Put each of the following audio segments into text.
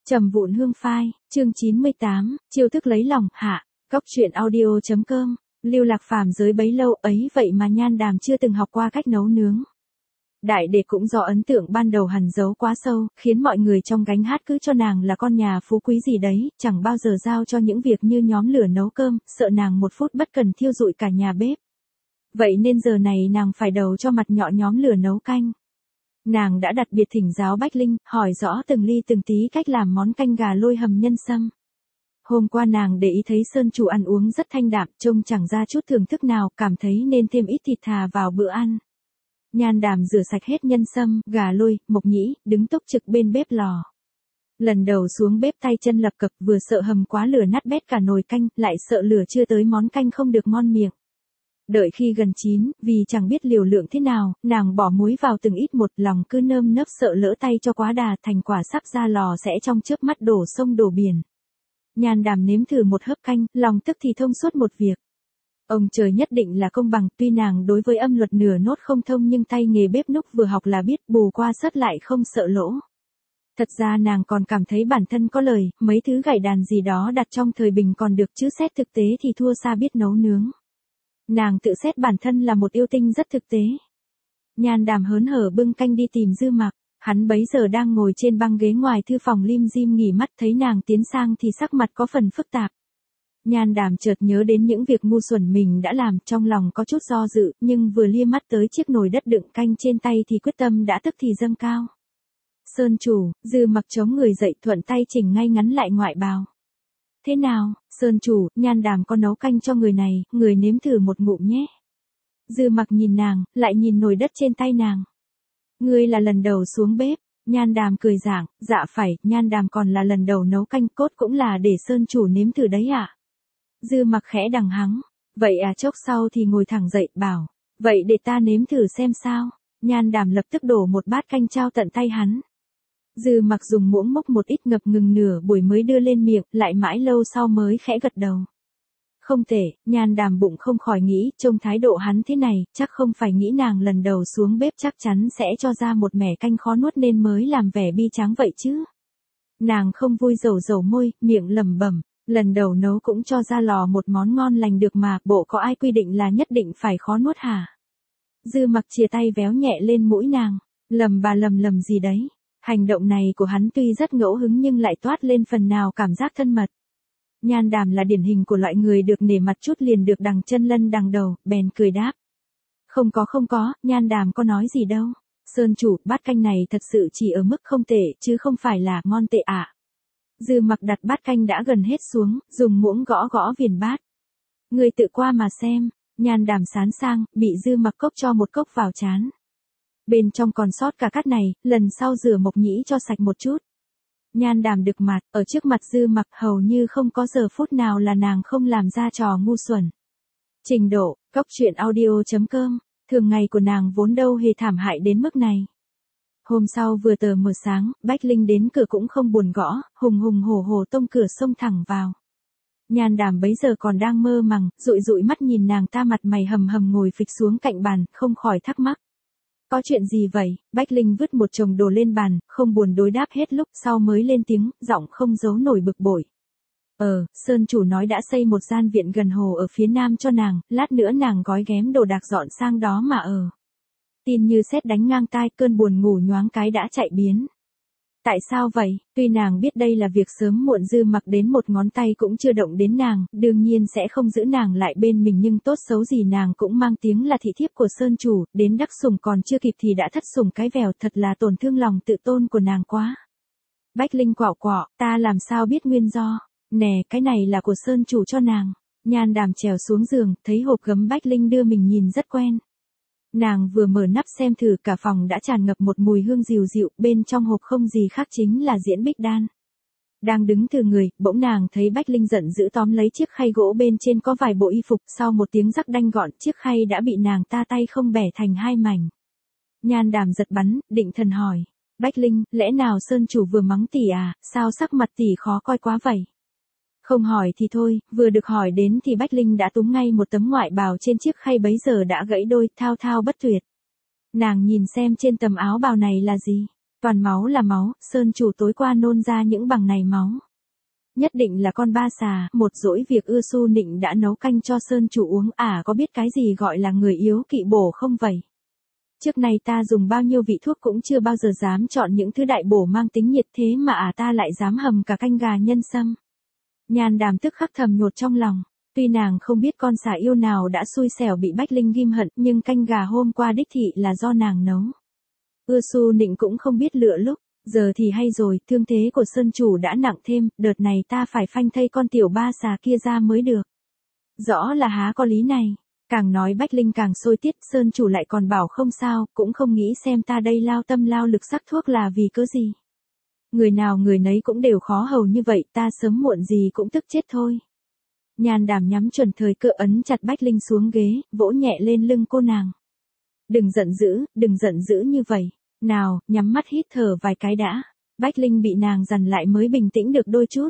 Trầm vụn hương phai, chương 98, chiêu thức lấy lòng, hạ, Cóc truyện audio.com, lưu lạc phàm giới bấy lâu ấy vậy mà Nhan Đàm chưa từng học qua cách nấu nướng. Đại đệ cũng do ấn tượng ban đầu hằn giấu quá sâu, khiến mọi người trong gánh hát cứ cho nàng là con nhà phú quý gì đấy, chẳng bao giờ giao cho những việc như nhóm lửa nấu cơm, sợ nàng một phút bất cần thiêu rụi cả nhà bếp. Vậy nên giờ này nàng phải đầu cho mặt nhọ nhóm lửa nấu canh. Nàng đã đặc biệt thỉnh giáo Bách Linh, hỏi rõ từng ly từng tí cách làm món canh gà lôi hầm nhân sâm. Hôm qua nàng để ý thấy Sơn chủ ăn uống rất thanh đạm, trông chẳng ra chút thưởng thức nào, cảm thấy nên thêm ít thịt thà vào bữa ăn. Nhan Đàm rửa sạch hết nhân sâm, gà lôi, mộc nhĩ, đứng túc trực bên bếp lò. Lần đầu xuống bếp tay chân lập cập, vừa sợ hầm quá lửa nát bét cả nồi canh, lại sợ lửa chưa tới món canh không được ngon miệng. Đợi khi gần chín, vì chẳng biết liều lượng thế nào, nàng bỏ muối vào từng ít một, lòng cứ nơm nớp sợ lỡ tay cho quá đà, thành quả sắp ra lò sẽ trong chớp mắt đổ sông đổ biển. Nhan Đàm nếm thử một hớp canh, lòng tức thì thông suốt một việc. Ông trời nhất định là công bằng, tuy nàng đối với âm luật nửa nốt không thông nhưng tay nghề bếp núc vừa học là biết, bù qua sớt lại không sợ lỗ. Thật ra nàng còn cảm thấy bản thân có lời, mấy thứ gảy đàn gì đó đặt trong thời bình còn được chứ xét thực tế thì thua xa biết nấu nướng. Nàng tự xét bản thân là một yêu tinh rất thực tế. Nhan Đàm hớn hở bưng canh đi tìm Dư Mặc, hắn bấy giờ đang ngồi trên băng ghế ngoài thư phòng lim dim nghỉ mắt, thấy nàng tiến sang thì sắc mặt có phần phức tạp. Nhan Đàm chợt nhớ đến những việc ngu xuẩn mình đã làm, trong lòng có chút do dự, nhưng vừa lia mắt tới chiếc nồi đất đựng canh trên tay thì quyết tâm đã tức thì dâng cao. Sơn chủ, Dư Mặc chống người dậy thuận tay chỉnh ngay ngắn lại ngoại bào. Thế nào, Sơn chủ, Nhan Đàm có nấu canh cho người này, người nếm thử một ngụm nhé. Dư Mặc nhìn nàng, lại nhìn nồi đất trên tay nàng. Ngươi là lần đầu xuống bếp. Nhan Đàm cười giảng, dạ phải, Nhan Đàm còn là lần đầu nấu canh, cốt cũng là để Sơn chủ nếm thử đấy ạ. Dư Mặc khẽ đằng hắng, vậy à, chốc sau thì ngồi thẳng dậy, bảo, vậy để ta nếm thử xem sao. Nhan Đàm lập tức đổ một bát canh trao tận tay hắn. Dư Mặc dùng muỗng múc một ít ngập ngừng nửa buổi mới đưa lên miệng, lại mãi lâu sau mới khẽ gật đầu. Không tệ, Nhan Đàm bụng không khỏi nghĩ, trông thái độ hắn thế này, chắc không phải nghĩ nàng lần đầu xuống bếp chắc chắn sẽ cho ra một mẻ canh khó nuốt nên mới làm vẻ bi tráng vậy chứ. Nàng không vui dầu môi, miệng lẩm bẩm, lần đầu nấu cũng cho ra lò một món ngon lành được mà, bộ có ai quy định là nhất định phải khó nuốt hả? Dư Mặc chìa tay véo nhẹ lên mũi nàng, lầm gì đấy. Hành động này của hắn tuy rất ngẫu hứng nhưng lại toát lên phần nào cảm giác thân mật. Nhan Đàm là điển hình của loại người được nể mặt chút liền được đằng chân lân đằng đầu, bèn cười đáp. Không có, Nhan Đàm có nói gì đâu. Sơn chủ, bát canh này thật sự chỉ ở mức không tệ, chứ không phải là ngon tệ ạ. Dư Mặc đặt bát canh đã gần hết xuống, dùng muỗng gõ viền bát. Ngươi tự qua mà xem. Nhan Đàm sán sang, bị Dư Mặc cốc cho một cốc vào chán. Bên trong còn sót cả cát này, lần sau rửa mộc nhĩ cho sạch một chút. Nhan Đàm đực mặt, ở trước mặt Dư Mặc hầu như không có giờ phút nào là nàng không làm ra trò ngu xuẩn. Trình độ, Cóc truyện audio.com, thường ngày của nàng vốn đâu hề thảm hại đến mức này. Hôm sau vừa tờ mờ sáng, Bách Linh đến cửa cũng không buồn gõ, hùng hổ tông cửa xông thẳng vào. Nhan Đàm bấy giờ còn đang mơ màng, dụi mắt nhìn nàng ta mặt mày hầm ngồi phịch xuống cạnh bàn, không khỏi thắc mắc. Có chuyện gì vậy? Bách Linh vứt một chồng đồ lên bàn, không buồn đối đáp hết lúc sau mới lên tiếng, giọng không giấu nổi bực bội. Sơn chủ nói đã xây một gian viện gần hồ ở phía nam cho nàng, lát nữa nàng gói ghém đồ đạc dọn sang đó mà ở. Tin như sét đánh ngang tai, cơn buồn ngủ nhoáng cái đã chạy biến. Tại sao vậy? Tuy nàng biết đây là việc sớm muộn Dư Mặc đến một ngón tay cũng chưa động đến nàng, đương nhiên sẽ không giữ nàng lại bên mình nhưng tốt xấu gì nàng cũng mang tiếng là thị thiếp của Sơn chủ, đến đắc sủng còn chưa kịp thì đã thất sủng cái vèo, thật là tổn thương lòng tự tôn của nàng quá. Bách Linh quạo, ta làm sao biết nguyên do? Nè, cái này là của Sơn chủ cho nàng. Nhan Đàm trèo xuống giường, thấy hộp gấm Bách Linh đưa mình nhìn rất quen. Nàng vừa mở nắp xem thử, cả phòng đã tràn ngập một mùi hương dịu, bên trong hộp không gì khác chính là diễn bích đan. Đang đứng từ người, bỗng nàng thấy Bách Linh giận dữ tóm lấy chiếc khay gỗ bên trên có vài bộ y phục, sau một tiếng rắc đanh gọn, chiếc khay đã bị nàng ta tay không bẻ thành hai mảnh. Nhan Đàm giật bắn, định thần hỏi, Bách Linh, lẽ nào Sơn chủ vừa mắng tỷ à, sao sắc mặt tỷ khó coi quá vậy? Không hỏi thì thôi, vừa được hỏi đến thì Bách Linh đã túm ngay một tấm ngoại bào trên chiếc khay bấy giờ đã gãy đôi, thao bất tuyệt. Nàng nhìn xem trên tấm áo bào này là gì? Toàn máu là máu, Sơn chủ tối qua nôn ra những bằng này máu. Nhất định là con ba xà, một dỗi việc Ưa Su Nịnh đã nấu canh cho Sơn chủ uống, có biết cái gì gọi là người yếu kỵ bổ không vậy? Trước này ta dùng bao nhiêu vị thuốc cũng chưa bao giờ dám chọn những thứ đại bổ mang tính nhiệt, thế mà ta lại dám hầm cả canh gà nhân sâm. Nhan Đàm tức khắc thầm nhột trong lòng, tuy nàng không biết con xà yêu nào đã xui xẻo bị Bách Linh ghim hận, nhưng canh gà hôm qua đích thị là do nàng nấu. Ưa Su Nịnh cũng không biết lựa lúc, giờ thì hay rồi, thương thế của Sơn chủ đã nặng thêm, đợt này ta phải phanh thây con tiểu ba xà kia ra mới được. Rõ là há có lý này. Càng nói Bách Linh càng sôi tiết, Sơn chủ lại còn bảo không sao, cũng không nghĩ xem ta đây lao tâm lao lực sắc thuốc là vì cớ gì. Người nào người nấy cũng đều khó hầu như vậy, ta sớm muộn gì cũng tức chết thôi. Nhan Đàm nhắm chuẩn thời cơ ấn chặt Bách Linh xuống ghế, vỗ nhẹ lên lưng cô nàng. Đừng giận dữ như vậy. Nào, nhắm mắt hít thở vài cái đã. Bách Linh bị nàng dằn lại mới bình tĩnh được đôi chút.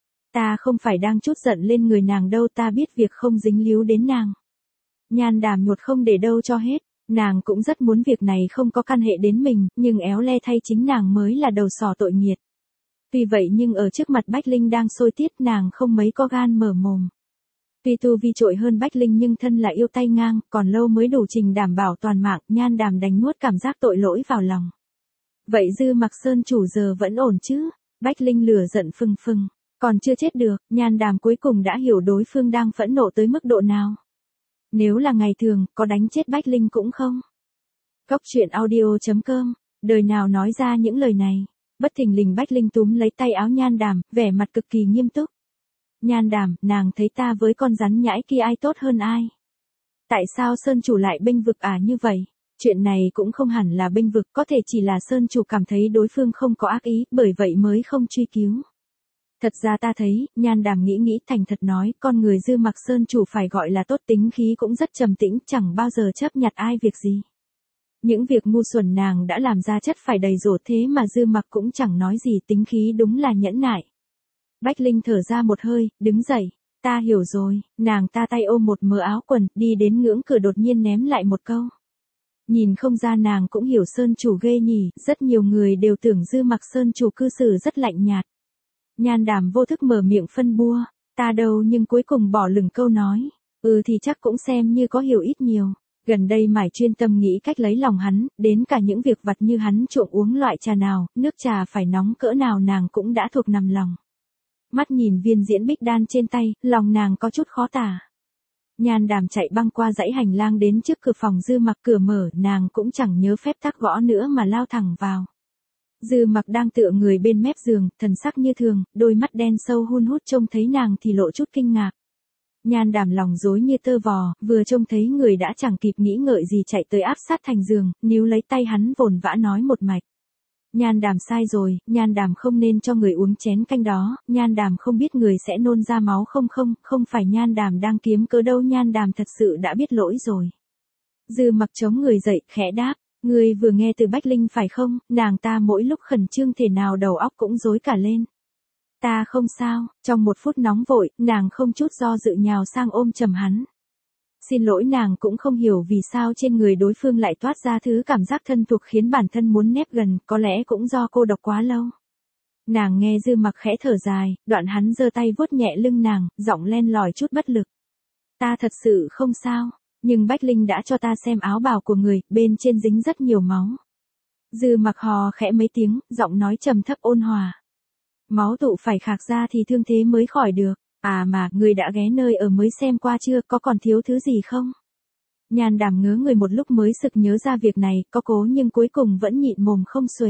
Ta không phải đang chút giận lên người nàng đâu, ta biết việc không dính líu đến nàng. Nhan Đàm nhột không để đâu cho hết, nàng cũng rất muốn việc này không có căn hệ đến mình, nhưng éo le thay chính nàng mới là đầu sỏ tội nghiệt. Vì vậy nhưng ở trước mặt Bách Linh đang sôi tiết, nàng không mấy có gan mở mồm. Tuy tu vi trội hơn Bách Linh nhưng thân là yêu tay ngang, còn lâu mới đủ trình đảm bảo toàn mạng, Nhan Đàm đành nuốt cảm giác tội lỗi vào lòng. Vậy Dư Mặc Sơn chủ giờ vẫn ổn chứ? Bách Linh lửa giận phừng phừng, còn chưa chết được, Nhan Đàm cuối cùng đã hiểu đối phương đang phẫn nộ tới mức độ nào. Nếu là ngày thường, có đánh chết Bách Linh cũng không. Góc truyện audio.com, đời nào nói ra những lời này. Bất thình lình Bách Linh túm lấy tay áo Nhan Đàm, vẻ mặt cực kỳ nghiêm túc. Nhan Đàm, nàng thấy ta với con rắn nhãi kia ai tốt hơn ai? Tại sao Sơn chủ lại bênh vực như vậy? Chuyện này cũng không hẳn là bênh vực, có thể chỉ là Sơn chủ cảm thấy đối phương không có ác ý, bởi vậy mới không truy cứu. Thật ra ta thấy, Nhan Đàm nghĩ thành thật nói, con người Dư Mặc Sơn chủ phải gọi là tốt, tính khí cũng rất trầm tĩnh, chẳng bao giờ chấp nhặt ai việc gì. Những việc ngu xuẩn nàng đã làm ra chất phải đầy rổ, thế mà Dư Mặc cũng chẳng nói gì, tính khí đúng là nhẫn nại. Bách Linh thở ra một hơi, đứng dậy, ta hiểu rồi, nàng ta tay ôm một mớ áo quần, đi đến ngưỡng cửa đột nhiên ném lại một câu. Nhìn không ra nàng cũng hiểu Sơn chủ ghê nhỉ, rất nhiều người đều tưởng Dư Mặc Sơn chủ cư xử rất lạnh nhạt. Nhan Đàm vô thức mở miệng phân bua, ta đâu, nhưng cuối cùng bỏ lửng câu nói, thì chắc cũng xem như có hiểu ít nhiều. Gần đây mải chuyên tâm nghĩ cách lấy lòng hắn, đến cả những việc vặt như hắn trộm uống loại trà nào, nước trà phải nóng cỡ nào nàng cũng đã thuộc nằm lòng. Mắt nhìn viên diễn bích đan trên tay, lòng nàng có chút khó tả. Nhan Đàm chạy băng qua dãy hành lang đến trước cửa phòng Dư Mặc, cửa mở, nàng cũng chẳng nhớ phép tắc gõ nữa mà lao thẳng vào. Dư Mặc đang tựa người bên mép giường, thần sắc như thường, đôi mắt đen sâu hun hút, trông thấy nàng thì lộ chút kinh ngạc. Nhan Đàm lòng rối như tơ vò, vừa trông thấy người đã chẳng kịp nghĩ ngợi gì chạy tới áp sát thành giường, níu lấy tay hắn vồn vã nói một mạch. Nhan Đàm sai rồi, Nhan Đàm không nên cho người uống chén canh đó, Nhan Đàm không biết người sẽ nôn ra máu, không phải Nhan Đàm đang kiếm cớ đâu, Nhan Đàm thật sự đã biết lỗi rồi. Dư Mặc chống người dậy, khẽ đáp, người vừa nghe từ Bách Linh phải không? Nàng ta mỗi lúc khẩn trương thể nào đầu óc cũng rối cả lên. Ta không sao, trong một phút nóng vội, nàng không chút do dự nhào sang ôm chầm hắn. Xin lỗi, nàng cũng không hiểu vì sao trên người đối phương lại toát ra thứ cảm giác thân thuộc khiến bản thân muốn nép gần, có lẽ cũng do cô độc quá lâu. Nàng nghe Dư Mặc khẽ thở dài, đoạn hắn giơ tay vuốt nhẹ lưng nàng, giọng len lỏi chút bất lực. Ta thật sự không sao, nhưng Bách Linh đã cho ta xem áo bào của người, bên trên dính rất nhiều máu. Dư Mặc hò khẽ mấy tiếng, giọng nói trầm thấp ôn hòa. Máu tụ phải khạc ra thì thương thế mới khỏi được. Mà, người đã ghé nơi ở mới xem qua chưa, có còn thiếu thứ gì không? Nhan Đàm ngớ người một lúc mới sực nhớ ra việc này, có cố nhưng cuối cùng vẫn nhịn mồm không xuể.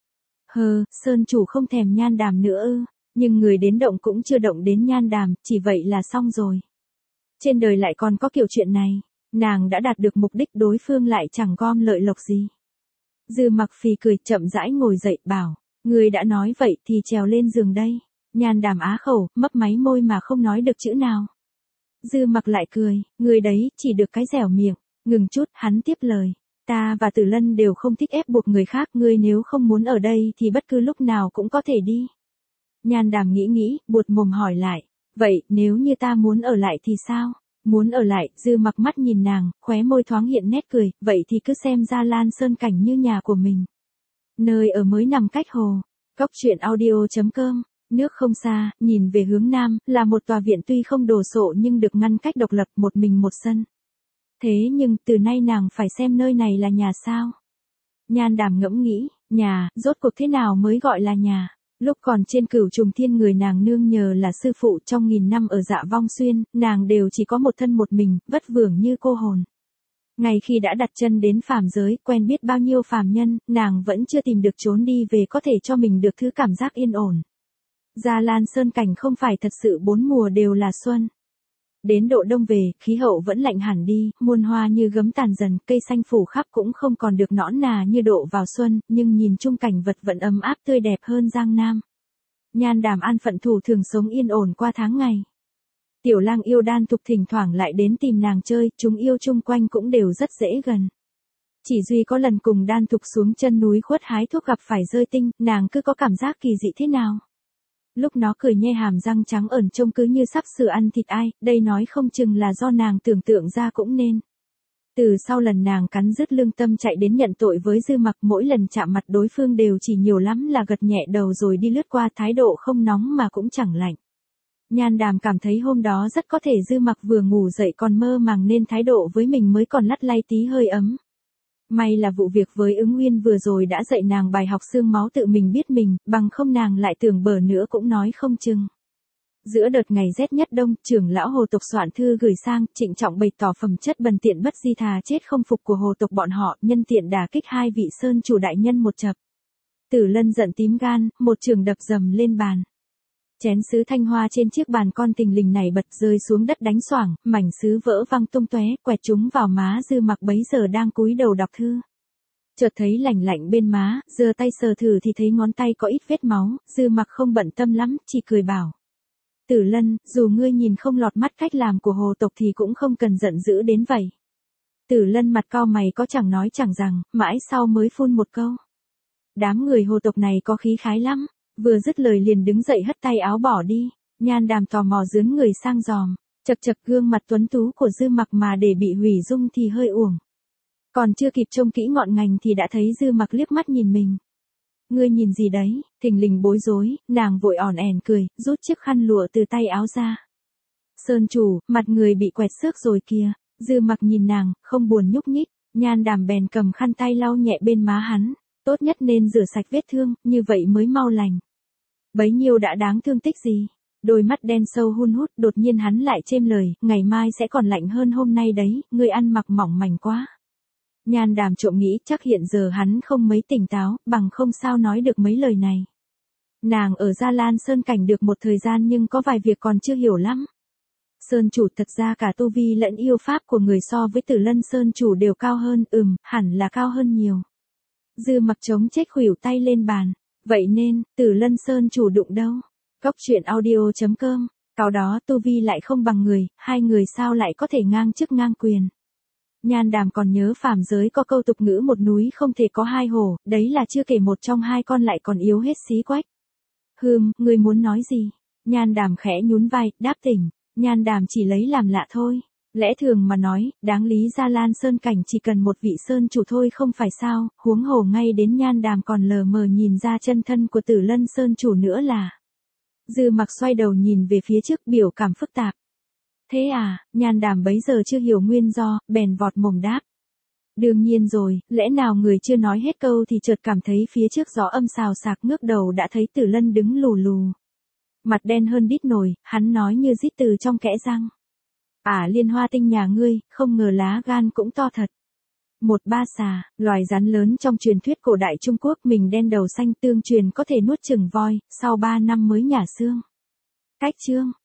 Sơn chủ không thèm Nhan Đàm nữa ư? Nhưng người đến động cũng chưa động đến Nhan Đàm, chỉ vậy là xong rồi. Trên đời lại còn có kiểu chuyện này, nàng đã đạt được mục đích, đối phương lại chẳng gom lợi lộc gì. Dư Mặc phì cười, chậm rãi ngồi dậy, bảo, người đã nói vậy thì trèo lên giường đây. Nhan Đàm á khẩu, mấp máy môi mà không nói được chữ nào. Dư Mặc lại cười, người đấy chỉ được cái dẻo miệng. Ngừng chút, hắn tiếp lời, ta và Tử Lân đều không thích ép buộc người khác, ngươi nếu không muốn ở đây thì bất cứ lúc nào cũng có thể đi. Nhan Đàm nghĩ, buột mồm hỏi lại, vậy nếu như ta muốn ở lại thì sao? Muốn ở lại? Dư Mặc mắt nhìn nàng, khóe môi thoáng hiện nét cười, vậy thì cứ xem ra Lan Sơn Cảnh như nhà của mình. Nơi ở mới nằm cách hồ. Cóc truyện audio.com. Nước không xa, nhìn về hướng nam, là một tòa viện tuy không đồ sộ nhưng được ngăn cách độc lập, một mình một sân. Thế nhưng, từ nay nàng phải xem nơi này là nhà sao? Nhan Đàm ngẫm nghĩ, nhà, rốt cuộc thế nào mới gọi là nhà? Lúc còn trên Cửu Trùng Thiên người nàng nương nhờ là sư phụ, trong 1000 năm ở Dạ Vong Xuyên, nàng đều chỉ có một thân một mình, vất vưởng như cô hồn. Ngày khi đã đặt chân đến phàm giới, quen biết bao nhiêu phàm nhân, nàng vẫn chưa tìm được chốn đi về có thể cho mình được thứ cảm giác yên ổn. Gia Lan Sơn cảnh không phải thật sự 4 mùa đều là xuân. Đến độ đông về, khí hậu vẫn lạnh hẳn đi, muôn hoa như gấm tàn dần, cây xanh phủ khắp cũng không còn được nõn nà như độ vào xuân, nhưng nhìn chung cảnh vật vẫn ấm áp tươi đẹp hơn Giang Nam. Nhan Đàm an phận thủ thường sống yên ổn qua tháng ngày. Tiểu lang yêu Đan Thục thỉnh thoảng lại đến tìm nàng chơi, chúng yêu chung quanh cũng đều rất dễ gần. Chỉ duy có lần cùng Đan Thục xuống chân núi khuất hái thuốc gặp phải rơi tinh, nàng cứ có cảm giác kỳ dị thế nào. Lúc nó cười nhe hàm răng trắng ẩn trông cứ như sắp sửa ăn thịt ai, đây nói không chừng là do nàng tưởng tượng ra cũng nên. Từ sau lần nàng cắn rứt lương tâm chạy đến nhận tội với Dư Mặc, mỗi lần chạm mặt đối phương đều chỉ nhiều lắm là gật nhẹ đầu rồi đi lướt qua, thái độ không nóng mà cũng chẳng lạnh. Nhan Đàm cảm thấy hôm đó rất có thể Dư Mặc vừa ngủ dậy còn mơ màng nên thái độ với mình mới còn lắt lay tí hơi ấm. May là vụ việc với Ứng Nguyên vừa rồi đã dạy nàng bài học xương máu tự mình biết mình, bằng không nàng lại tưởng bở nữa cũng nói không chừng. Giữa đợt ngày rét nhất đông, trưởng lão hồ tộc soạn thư gửi sang, trịnh trọng bày tỏ phẩm chất bần tiện bất di thà chết không phục của hồ tộc bọn họ, nhân tiện đả kích hai vị sơn chủ đại nhân một chập. Tử Lân giận tím gan, một trường đập dầm lên bàn. Chén sứ thanh hoa trên chiếc bàn con tình lình này bật rơi xuống đất đánh xoảng, mảnh sứ vỡ văng tung tóe, quẹt chúng vào má Dư Mặc bấy giờ đang cúi đầu đọc thư. Chợt thấy lạnh lạnh bên má, giơ tay sờ thử thì thấy ngón tay có ít vết máu, Dư Mặc không bận tâm lắm, chỉ cười bảo. Tử Lân, dù ngươi nhìn không lọt mắt cách làm của hồ tộc thì cũng không cần giận dữ đến vậy. Tử Lân mặt cau mày có chẳng nói chẳng rằng, mãi sau mới phun một câu. Đám người hồ tộc này có khí khái lắm. Vừa dứt lời liền đứng dậy hất tay áo bỏ đi. Nhan Đàm tò mò dướn người sang giòm, chật chật gương mặt tuấn tú của Dư Mặc mà để bị hủy dung thì hơi uổng. Còn chưa kịp trông kỹ ngọn ngành thì đã thấy Dư Mặc liếc mắt nhìn mình. Ngươi nhìn gì đấy? Thình lình bối rối, nàng vội ỏn ẻn cười, rút chiếc khăn lụa từ tay áo ra. Sơn chủ, mặt người bị quẹt xước rồi kìa. Dư Mặc nhìn nàng, không buồn nhúc nhích. Nhan Đàm bèn cầm khăn tay lau nhẹ bên má hắn. Tốt nhất nên rửa sạch vết thương, như vậy mới mau lành. Bấy nhiêu đã đáng thương tích gì. Đôi mắt đen sâu hun hút, đột nhiên hắn lại chêm lời, ngày mai sẽ còn lạnh hơn hôm nay đấy, ngươi ăn mặc mỏng mảnh quá. Nhan Đàm trộm nghĩ chắc hiện giờ hắn không mấy tỉnh táo, bằng không sao nói được mấy lời này. Nàng ở Gia Lan Sơn cảnh được một thời gian nhưng có vài việc còn chưa hiểu lắm. Sơn chủ thật ra cả tu vi lẫn yêu pháp của người so với Tử Lân Sơn chủ đều cao hơn, hẳn là cao hơn nhiều. Dư Mặc chống chết khuỷu tay lên bàn. Vậy nên, Tử Lân Sơn chủ đụng đâu? Cóc truyện audio.com. Cao đó tu vi lại không bằng người, hai người sao lại có thể ngang chức ngang quyền. Nhan Đàm còn nhớ phàm giới có câu tục ngữ một núi không thể có hai hổ, đấy là chưa kể một trong hai con lại còn yếu hết xí quách. Ngươi muốn nói gì? Nhan Đàm khẽ nhún vai, đáp tỉnh. Nhan Đàm chỉ lấy làm lạ thôi. Lẽ thường mà nói, đáng lý Gia Lan Sơn cảnh chỉ cần một vị sơn chủ thôi không phải sao, huống hồ ngay đến Nhan Đàm còn lờ mờ nhìn ra chân thân của Tử Lân Sơn chủ nữa là. Dư Mặc xoay đầu nhìn về phía trước biểu cảm phức tạp. Thế à, Nhan Đàm bấy giờ chưa hiểu nguyên do, bèn vọt mồm đáp. Đương nhiên rồi, lẽ nào người chưa nói hết câu thì chợt cảm thấy phía trước gió âm xào xạc ngước đầu đã thấy Tử Lân đứng lù lù. Mặt đen hơn đít nồi, hắn nói như rít từ trong kẽ răng. Liên hoa tinh nhà ngươi, không ngờ lá gan cũng to thật. Một ba xà, loài rắn lớn trong truyền thuyết cổ đại Trung Quốc, mình đen đầu xanh tương truyền có thể nuốt chửng voi, sau 3 năm mới nhả xương. Cách chương.